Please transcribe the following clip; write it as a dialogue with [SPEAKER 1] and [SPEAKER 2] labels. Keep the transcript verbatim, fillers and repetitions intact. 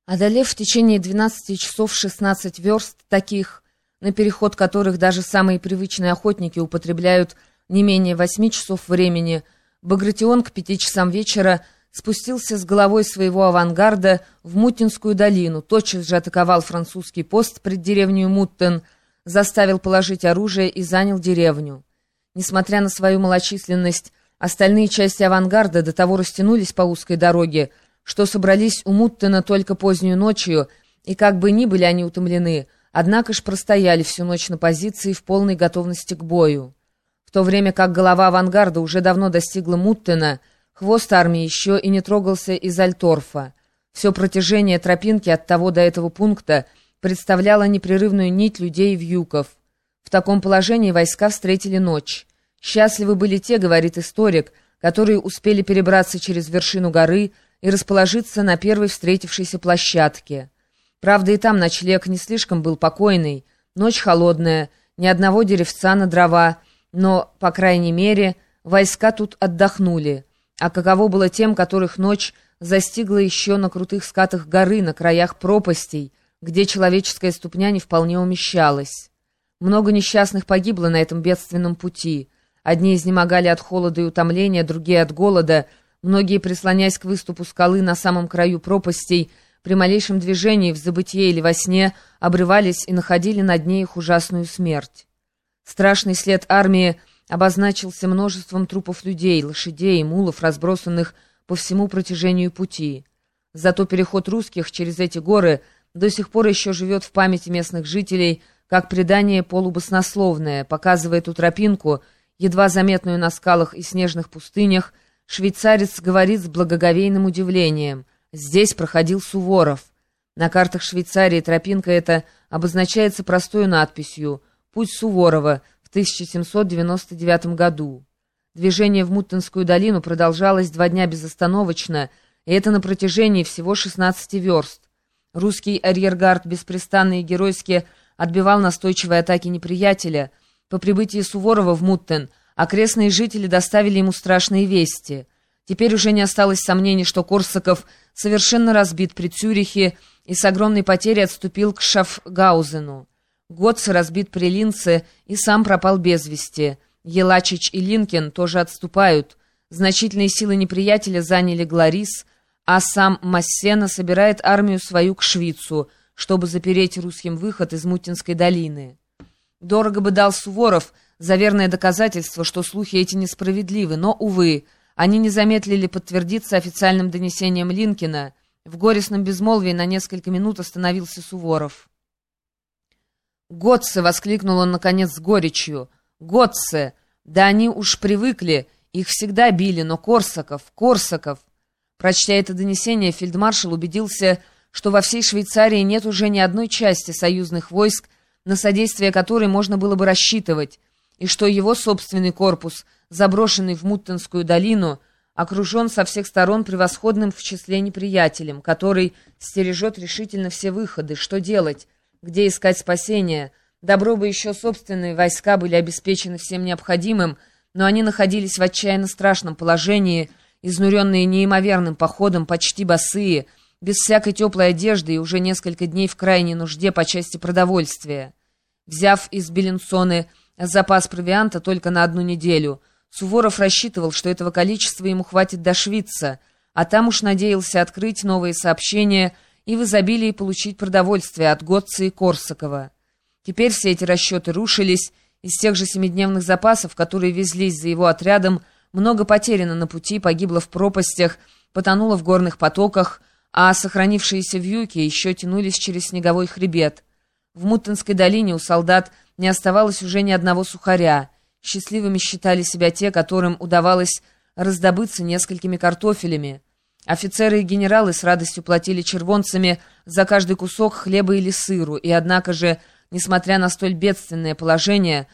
[SPEAKER 1] Одолев в течение двенадцати часов шестнадцать верст, таких, на переход которых даже самые привычные охотники употребляют не менее восьми часов времени, Багратион к пяти часам вечера спустился с головой своего авангарда в Муттенскую долину, тотчас же атаковал французский пост пред деревней Муттен, заставил положить оружие и занял деревню. Несмотря на свою малочисленность, остальные части авангарда до того растянулись по узкой дороге, что собрались у Муттена только позднюю ночью, и как бы ни были они утомлены, однако ж простояли всю ночь на позиции в полной готовности к бою. В то время как голова авангарда уже давно достигла Муттена, хвост армии еще и не трогался из Альторфа. Все протяжение тропинки от того до этого пункта представляло непрерывную нить людей и вьюков. В таком положении войска встретили ночь. «Счастливы были те, — говорит историк, — которые успели перебраться через вершину горы и расположиться на первой встретившейся площадке. Правда, и там ночлег не слишком был покойный, ночь холодная, ни одного деревца на дрова, но, по крайней мере, войска тут отдохнули. А каково было тем, которых ночь застигла еще на крутых скатах горы, на краях пропастей, где человеческая ступня не вполне умещалась. Много несчастных погибло на этом бедственном пути. Одни изнемогали от холода и утомления, другие от голода. Многие, прислонясь к выступу скалы на самом краю пропастей, при малейшем движении в забытье или во сне обрывались и находили на дне их ужасную смерть. Страшный след армии обозначился множеством трупов людей, лошадей и мулов, разбросанных по всему протяжению пути. Зато переход русских через эти горы до сих пор еще живет в памяти местных жителей, как предание полубаснословное, показывая ту тропинку, едва заметную на скалах и снежных пустынях. Швейцарец говорит с благоговейным удивлением: «Здесь проходил Суворов». На картах Швейцарии тропинка эта обозначается простой надписью «Путь Суворова» в тысяча семьсот девяносто девятом году. Движение в Муттенскую долину продолжалось два дня безостановочно, и это на протяжении всего шестнадцати верст. Русский арьергард беспрестанно и геройски отбивал настойчивые атаки неприятеля. По прибытии Суворова в Муттен окрестные жители доставили ему страшные вести. Теперь уже не осталось сомнений, что Корсаков совершенно разбит при Цюрихе и с огромной потерей отступил к Шафгаузену. Готце разбит при Линце и сам пропал без вести. Елачич и Линкен тоже отступают. Значительные силы неприятеля заняли Гларис, а сам Массена собирает армию свою к Швицу, чтобы запереть русским выход из Муттенской долины. Дорого бы дал Суворов за верное доказательство, что слухи эти несправедливы, но, увы, они не замедлили подтвердиться официальным донесением Линкена. В горестном безмолвии на несколько минут остановился Суворов. «Готце!» — воскликнул он, наконец, с горечью. «Готце! Да они уж привыкли, их всегда били, но Корсаков, Корсаков!» Прочтя это донесение, фельдмаршал убедился, что во всей Швейцарии нет уже ни одной части союзных войск, на содействие которой можно было бы рассчитывать, и что его собственный корпус, заброшенный в Муттенскую долину, окружен со всех сторон превосходным в числе неприятелем, который стережет решительно все выходы. Что делать? Где искать спасения? Добро бы еще собственные войска были обеспечены всем необходимым, но они находились в отчаянно страшном положении, изнуренные неимоверным походом, почти босые, без всякой теплой одежды и уже несколько дней в крайней нужде по части продовольствия. Взяв из Беленсоны запас провианта только на одну неделю, Суворов рассчитывал, что этого количества ему хватит до Швица, а там уж надеялся открыть новые сообщения и в изобилии получить продовольствие от Готца и Корсакова. Теперь все эти расчеты рушились. Из тех же семидневных запасов, которые везлись за его отрядом, много потеряно на пути, погибло в пропастях, потонуло в горных потоках, а сохранившиеся вьюки еще тянулись через снеговой хребет. В Муттенской долине у солдат не оставалось уже ни одного сухаря. Счастливыми считали себя те, которым удавалось раздобыться несколькими картофелями. Офицеры и генералы с радостью платили червонцами за каждый кусок хлеба или сыру, и однако же, несмотря на столь бедственное положение,